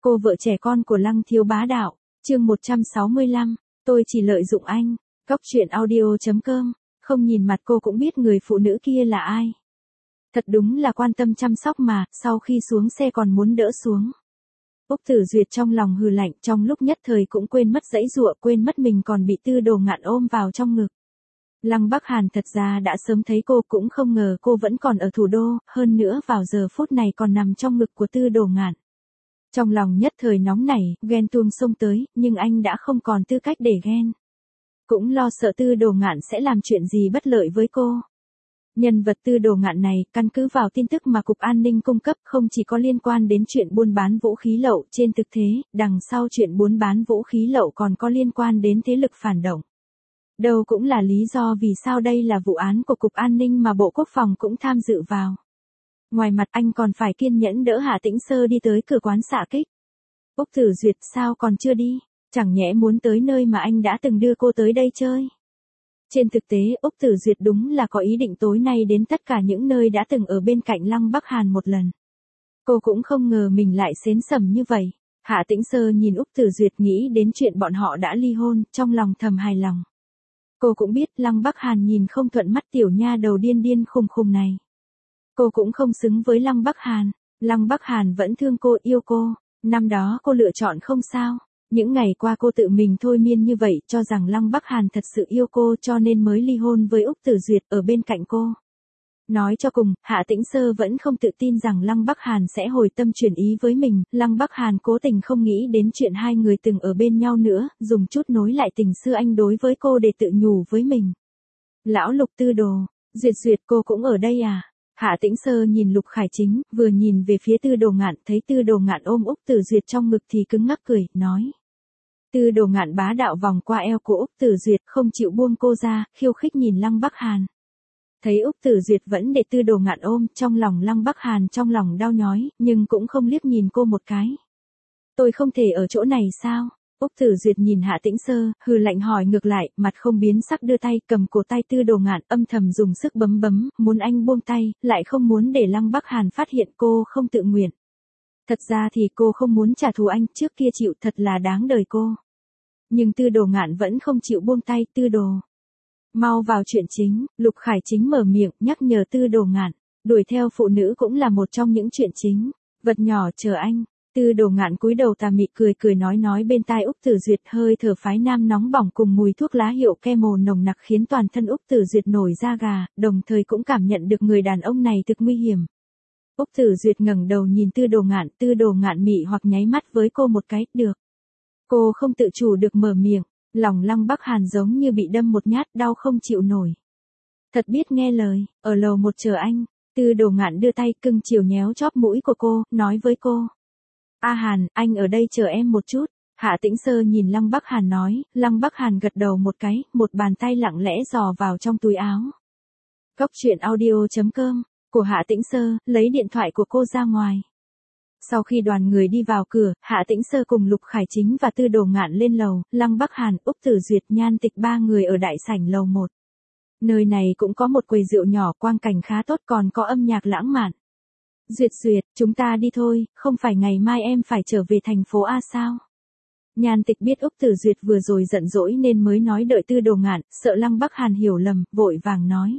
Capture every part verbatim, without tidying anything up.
Cô vợ trẻ con của Lăng Thiếu Bá Đạo, chương một trăm sáu mươi lăm, tôi chỉ lợi dụng anh. Góc truyện audio chấm com, không nhìn mặt cô cũng biết người phụ nữ kia là ai. Thật đúng là quan tâm chăm sóc mà, sau khi xuống xe còn muốn đỡ xuống. Úc Tử Duyệt trong lòng hừ lạnh, trong lúc nhất thời cũng quên mất giãy giụa, quên mất mình còn bị Tư Đồ Ngạn ôm vào trong ngực. Lăng Bắc Hàn thật ra đã sớm thấy cô, cũng không ngờ cô vẫn còn ở thủ đô, hơn nữa vào giờ phút này còn nằm trong ngực của Tư Đồ Ngạn. Trong lòng nhất thời nóng nảy, ghen tuông xông tới, nhưng anh đã không còn tư cách để ghen. Cũng lo sợ Tư Đồ Ngạn sẽ làm chuyện gì bất lợi với cô. Nhân vật Tư Đồ Ngạn này, căn cứ vào tin tức mà Cục An ninh cung cấp, không chỉ có liên quan đến chuyện buôn bán vũ khí lậu, trên thực tế, đằng sau chuyện buôn bán vũ khí lậu còn có liên quan đến thế lực phản động. Đâu cũng là lý do vì sao đây là vụ án của Cục An ninh mà Bộ Quốc phòng cũng tham dự vào. Ngoài mặt anh còn phải kiên nhẫn đỡ Hạ Tĩnh Sơ đi tới cửa quán xạ kích. Úc Tử Duyệt sao còn chưa đi, chẳng nhẽ muốn tới nơi mà anh đã từng đưa cô tới đây chơi. Trên thực tế, Úc Tử Duyệt đúng là có ý định tối nay đến tất cả những nơi đã từng ở bên cạnh Lăng Bắc Hàn một lần. Cô cũng không ngờ mình lại xến sầm như vậy. Hạ Tĩnh Sơ nhìn Úc Tử Duyệt nghĩ đến chuyện bọn họ đã ly hôn, trong lòng thầm hài lòng. Cô cũng biết Lăng Bắc Hàn nhìn không thuận mắt tiểu nha đầu điên điên khùng khùng này. Cô cũng không xứng với Lăng Bắc Hàn. Lăng Bắc Hàn vẫn thương cô, yêu cô. Năm đó cô lựa chọn không sao. Những ngày qua cô tự mình thôi miên như vậy, cho rằng Lăng Bắc Hàn thật sự yêu cô cho nên mới ly hôn với Úc Tử Duyệt ở bên cạnh cô. Nói cho cùng, Hạ Tĩnh Sơ vẫn không tự tin rằng Lăng Bắc Hàn sẽ hồi tâm chuyển ý với mình. Lăng Bắc Hàn cố tình không nghĩ đến chuyện hai người từng ở bên nhau nữa, dùng chút nối lại tình xưa anh đối với cô để tự nhủ với mình. Lão Lục Tư Đồ, Duyệt Duyệt cô cũng ở đây à? Hạ Tĩnh Sơ nhìn Lục Khải Chính, vừa nhìn về phía Tư Đồ Ngạn, thấy Tư Đồ Ngạn ôm Úc Tử Duyệt trong ngực thì cứng ngắc cười, nói. Tư Đồ Ngạn bá đạo vòng qua eo của Úc Tử Duyệt, không chịu buông cô ra, khiêu khích nhìn Lăng Bắc Hàn. Thấy Úc Tử Duyệt vẫn để Tư Đồ Ngạn ôm, trong lòng Lăng Bắc Hàn trong lòng đau nhói, nhưng cũng không liếc nhìn cô một cái. Tôi không thể ở chỗ này sao? Úc Tử Duyệt nhìn Hạ Tĩnh Sơ, hừ lạnh hỏi ngược lại, mặt không biến sắc đưa tay cầm cổ tay Tư Đồ Ngạn, âm thầm dùng sức bấm bấm, muốn anh buông tay, lại không muốn để Lăng Bắc Hàn phát hiện cô không tự nguyện. Thật ra thì cô không muốn trả thù anh, trước kia chịu thật là đáng đời cô. Nhưng Tư Đồ Ngạn vẫn không chịu buông tay. Tư Đồ, mau vào chuyện chính. Lục Khải Chính mở miệng nhắc nhở Tư Đồ Ngạn, đuổi theo phụ nữ cũng là một trong những chuyện chính. Vật nhỏ chờ anh. Tư Đồ Ngạn cúi đầu tà mị cười cười nói nói bên tai Úc Tử Duyệt, hơi thở phái nam nóng bỏng cùng mùi thuốc lá hiệu Camel nồng nặc khiến toàn thân Úc Tử Duyệt nổi da gà, đồng thời cũng cảm nhận được người đàn ông này thực nguy hiểm. Úc Tử Duyệt ngẩng đầu nhìn Tư Đồ Ngạn, Tư Đồ Ngạn mị hoặc nháy mắt với cô một cái, được. Cô không tự chủ được mở miệng, lòng Lăng Bắc Hàn giống như bị đâm một nhát, đau không chịu nổi. Thật biết nghe lời, ở lầu một chờ anh. Tư Đồ Ngạn đưa tay cưng chiều nhéo chóp mũi của cô, nói với cô. A Hàn, anh ở đây chờ em một chút. Hạ Tĩnh Sơ nhìn Lăng Bắc Hàn nói, Lăng Bắc Hàn gật đầu một cái, một bàn tay lặng lẽ dò vào trong túi áo. Góc truyện audio chấm com, của Hạ Tĩnh Sơ, lấy điện thoại của cô ra ngoài. Sau khi đoàn người đi vào cửa, Hạ Tĩnh Sơ cùng Lục Khải Chính và Tư Đồ Ngạn lên lầu, Lăng Bắc Hàn, Úc Tử Duyệt, Nhan Tịch ba người ở đại sảnh lầu một. Nơi này cũng có một quầy rượu nhỏ, quang cảnh khá tốt, còn có âm nhạc lãng mạn. Duyệt Duyệt, chúng ta đi thôi, không phải ngày mai em phải trở về thành phố A sao? Nhan Tịch biết Úc Tử Duyệt vừa rồi giận dỗi nên mới nói đợi Tư Đồ Ngạn, sợ Lăng Bắc Hàn hiểu lầm, vội vàng nói.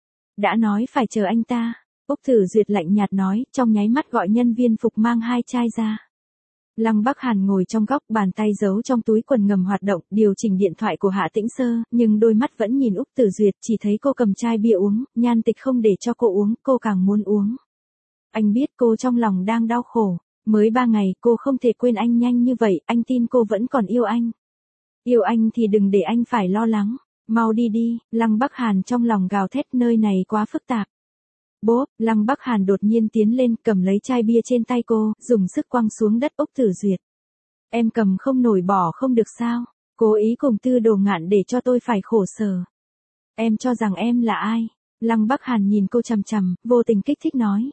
Đã nói phải chờ anh ta. Úc Tử Duyệt lạnh nhạt nói, trong nháy mắt gọi nhân viên phục mang hai chai ra. Lăng Bắc Hàn ngồi trong góc, bàn tay giấu trong túi quần ngầm hoạt động, điều chỉnh điện thoại của Hạ Tĩnh Sơ, nhưng đôi mắt vẫn nhìn Úc Tử Duyệt, chỉ thấy cô cầm chai bia uống, Nhan Tịch không để cho cô uống, cô càng muốn uống. Anh biết cô trong lòng đang đau khổ, mới ba ngày cô không thể quên anh nhanh như vậy, anh tin cô vẫn còn yêu anh. Yêu anh thì đừng để anh phải lo lắng, mau đi đi. Lăng Bắc Hàn trong lòng gào thét, nơi này quá phức tạp. Bốp, Lăng Bắc Hàn đột nhiên tiến lên, cầm lấy chai bia trên tay cô, dùng sức quăng xuống đất. Úc Tử Duyệt, em cầm không nổi bỏ không được sao? Cố ý cùng Tư Đồ Ngạn để cho tôi phải khổ sở. Em cho rằng em là ai? Lăng Bắc Hàn nhìn cô chằm chằm, vô tình kích thích nói.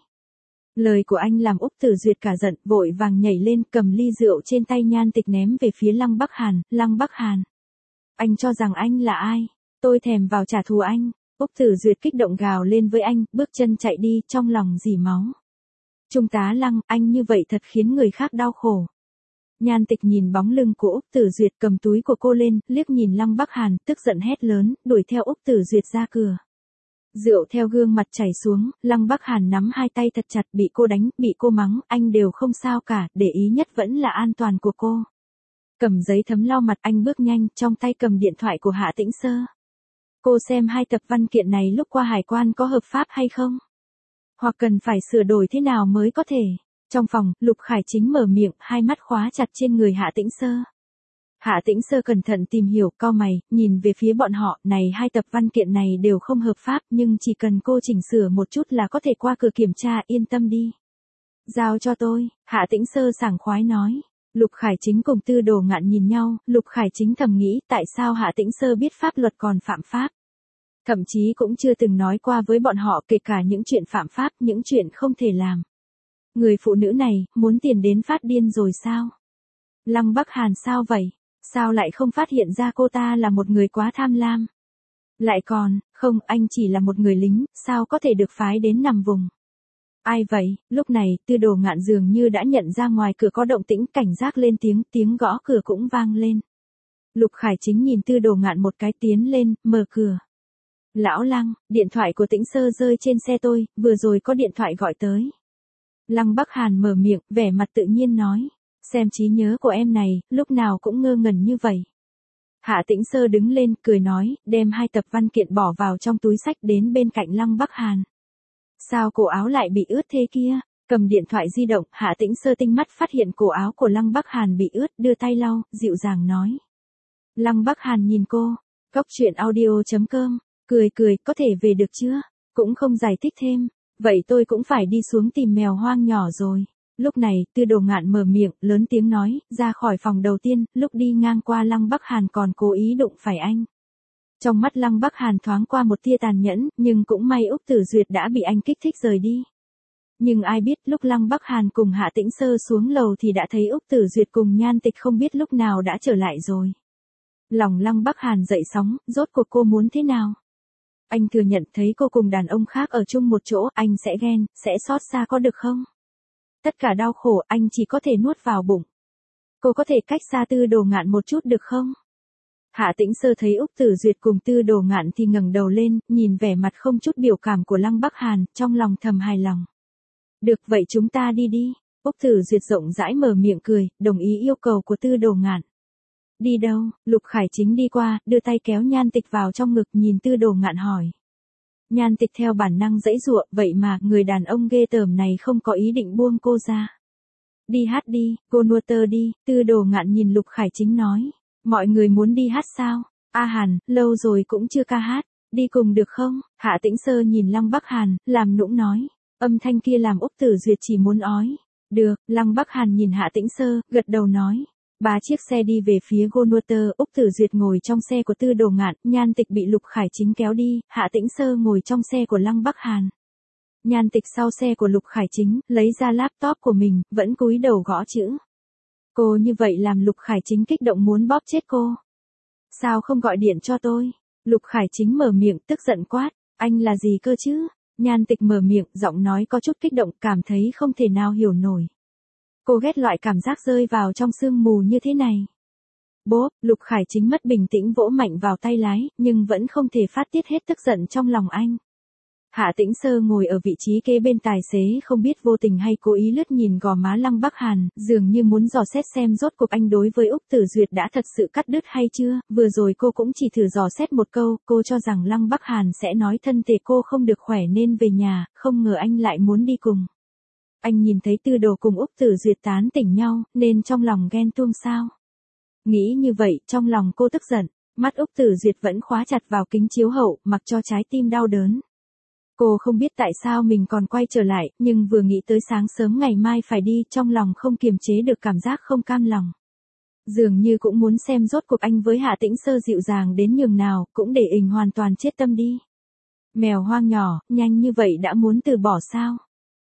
Lời của anh làm Úc Tử Duyệt cả giận, vội vàng nhảy lên, cầm ly rượu trên tay Nhan Tịch ném về phía Lăng Bắc Hàn. Lăng Bắc Hàn, anh cho rằng anh là ai? Tôi thèm vào trả thù anh. Úc Tử Duyệt kích động gào lên với anh, bước chân chạy đi, trong lòng rỉ máu. Trung tá Lăng, anh như vậy thật khiến người khác đau khổ. Nhan Tịch nhìn bóng lưng của Úc Tử Duyệt cầm túi của cô lên, liếc nhìn Lăng Bắc Hàn, tức giận hét lớn, đuổi theo Úc Tử Duyệt ra cửa. Rượu theo gương mặt chảy xuống, Lăng Bắc Hàn nắm hai tay thật chặt, bị cô đánh, bị cô mắng, anh đều không sao cả, để ý nhất vẫn là an toàn của cô. Cầm giấy thấm lau mặt, anh bước nhanh, trong tay cầm điện thoại của Hạ Tĩnh Sơ. Cô xem hai tập văn kiện này lúc qua hải quan có hợp pháp hay không? Hoặc cần phải sửa đổi thế nào mới có thể? Trong phòng, Lục Khải Chính mở miệng, hai mắt khóa chặt trên người Hạ Tĩnh Sơ. Hạ Tĩnh Sơ cẩn thận tìm hiểu, cau mày, nhìn về phía bọn họ, này hai tập văn kiện này đều không hợp pháp, nhưng chỉ cần cô chỉnh sửa một chút là có thể qua cửa kiểm tra, yên tâm đi. Giao cho tôi, Hạ Tĩnh Sơ sảng khoái nói. Lục Khải Chính cùng Tư Đồ Ngạn nhìn nhau, Lục Khải Chính thầm nghĩ tại sao Hạ Tĩnh Sơ biết pháp luật còn phạm pháp. Thậm chí cũng chưa từng nói qua với bọn họ kể cả những chuyện phạm pháp, những chuyện không thể làm. Người phụ nữ này, muốn tiền đến phát điên rồi sao? Lăng Bắc Hàn sao vậy? Sao lại không phát hiện ra cô ta là một người quá tham lam? Lại còn, không, anh chỉ là một người lính, sao có thể được phái đến nằm vùng? Ai vậy? Lúc này, Tư Đồ Ngạn dường như đã nhận ra ngoài cửa có động tĩnh, cảnh giác lên tiếng, tiếng gõ cửa cũng vang lên. Lục Khải Chính nhìn Tư Đồ Ngạn một cái, tiến lên, mở cửa. Lão Lăng, điện thoại của Tĩnh Sơ rơi trên xe tôi, vừa rồi có điện thoại gọi tới. Lăng Bắc Hàn mở miệng, vẻ mặt tự nhiên nói. Xem trí nhớ của em này, lúc nào cũng ngơ ngẩn như vậy. Hạ Tĩnh Sơ đứng lên, cười nói, đem hai tập văn kiện bỏ vào trong túi xách đến bên cạnh Lăng Bắc Hàn. Sao cổ áo lại bị ướt thế kia? Cầm điện thoại di động, Hạ Tĩnh Sơ tinh mắt phát hiện cổ áo của Lăng Bắc Hàn bị ướt, đưa tay lau, dịu dàng nói. Lăng Bắc Hàn nhìn cô, Cóc truyện audio chấm com, cười cười, có thể về được chưa? Cũng không giải thích thêm, vậy tôi cũng phải đi xuống tìm mèo hoang nhỏ rồi. Lúc này, Tư Đồ Ngạn mở miệng, lớn tiếng nói, ra khỏi phòng đầu tiên, lúc đi ngang qua Lăng Bắc Hàn còn cố ý đụng phải anh. Trong mắt Lăng Bắc Hàn thoáng qua một tia tàn nhẫn, nhưng cũng may Úc Tử Duyệt đã bị anh kích thích rời đi. Nhưng ai biết lúc Lăng Bắc Hàn cùng Hạ Tĩnh Sơ xuống lầu thì đã thấy Úc Tử Duyệt cùng Nhan Tịch không biết lúc nào đã trở lại rồi. Lòng Lăng Bắc Hàn dậy sóng, rốt cuộc cô muốn thế nào? Anh thừa nhận thấy cô cùng đàn ông khác ở chung một chỗ, anh sẽ ghen, sẽ xót xa có được không? Tất cả đau khổ anh chỉ có thể nuốt vào bụng. Cô có thể cách xa Tư Đồ Ngạn một chút được không? Hạ Tĩnh Sơ thấy Úc Tử Duyệt cùng Tư Đồ Ngạn thì ngẩng đầu lên, nhìn vẻ mặt không chút biểu cảm của Lăng Bắc Hàn, trong lòng thầm hài lòng. Được vậy chúng ta đi đi. Úc Tử Duyệt rộng rãi mở miệng cười, đồng ý yêu cầu của Tư Đồ Ngạn. Đi đâu? Lục Khải Chính đi qua, đưa tay kéo Nhan Tịch vào trong ngực, nhìn Tư Đồ Ngạn hỏi. Nhan Tịch theo bản năng giãy giụa, vậy mà người đàn ông ghê tởm này không có ý định buông cô ra. Đi hát đi, cô nua tơ đi. Tư Đồ Ngạn nhìn Lục Khải Chính nói. Mọi người muốn đi hát sao? A Hàn, lâu rồi cũng chưa ca hát, đi cùng được không? Hạ Tĩnh Sơ nhìn Lăng Bắc Hàn, làm nũng nói. Âm thanh kia làm Úc Tử Duyệt chỉ muốn ói. Được, Lăng Bắc Hàn nhìn Hạ Tĩnh Sơ, gật đầu nói. Ba chiếc xe đi về phía Gonuter, Úc Tử Duyệt ngồi trong xe của Tư Đồ Ngạn, Nhan Tịch bị Lục Khải Chính kéo đi, Hạ Tĩnh Sơ ngồi trong xe của Lăng Bắc Hàn. Nhan Tịch sau xe của Lục Khải Chính, lấy ra laptop của mình, vẫn cúi đầu gõ chữ. Cô như vậy làm Lục Khải Chính kích động muốn bóp chết cô. Sao không gọi điện cho tôi? Lục Khải Chính mở miệng tức giận quát, anh là gì cơ chứ? Nhan Tịch mở miệng, giọng nói có chút kích động, cảm thấy không thể nào hiểu nổi. Cô ghét loại cảm giác rơi vào trong sương mù như thế này. Bốp, Lục Khải Chính mất bình tĩnh vỗ mạnh vào tay lái, nhưng vẫn không thể phát tiết hết tức giận trong lòng anh. Hạ Tĩnh Sơ ngồi ở vị trí kế bên tài xế, không biết vô tình hay cố ý lướt nhìn gò má Lăng Bắc Hàn, dường như muốn dò xét xem rốt cuộc anh đối với Úc Tử Duyệt đã thật sự cắt đứt hay chưa. Vừa rồi cô cũng chỉ thử dò xét một câu, cô cho rằng Lăng Bắc Hàn sẽ nói thân thể cô không được khỏe nên về nhà, không ngờ anh lại muốn đi cùng. Anh nhìn thấy Tư Đồ cùng Úc Tử Duyệt tán tỉnh nhau, nên trong lòng ghen tuông sao? Nghĩ như vậy, trong lòng cô tức giận, mắt Úc Tử Duyệt vẫn khóa chặt vào kính chiếu hậu, mặc cho trái tim đau đớn. Cô không biết tại sao mình còn quay trở lại, nhưng vừa nghĩ tới sáng sớm ngày mai phải đi, trong lòng không kiềm chế được cảm giác không cam lòng. Dường như cũng muốn xem rốt cuộc anh với Hạ Tĩnh Sơ dịu dàng đến nhường nào, cũng để ình hoàn toàn chết tâm đi. Mèo hoang nhỏ, nhanh như vậy đã muốn từ bỏ sao?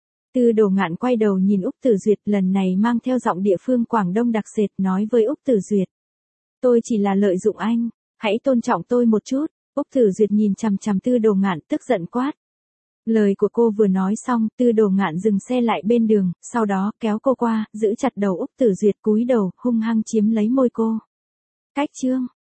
Tư Đồ Ngạn quay đầu nhìn Úc Tử Duyệt, lần này mang theo giọng địa phương Quảng Đông đặc sệt, nói với Úc Tử Duyệt. Tôi chỉ là lợi dụng anh, hãy tôn trọng tôi một chút. Úc Tử Duyệt nhìn chằm chằm Tư Đồ Ngạn tức giận quát. Lời của cô vừa nói xong, Tư Đồ Ngạn dừng xe lại bên đường, sau đó kéo cô qua, giữ chặt đầu Úc Tử Duyệt cúi đầu, hung hăng chiếm lấy môi cô. Cách chương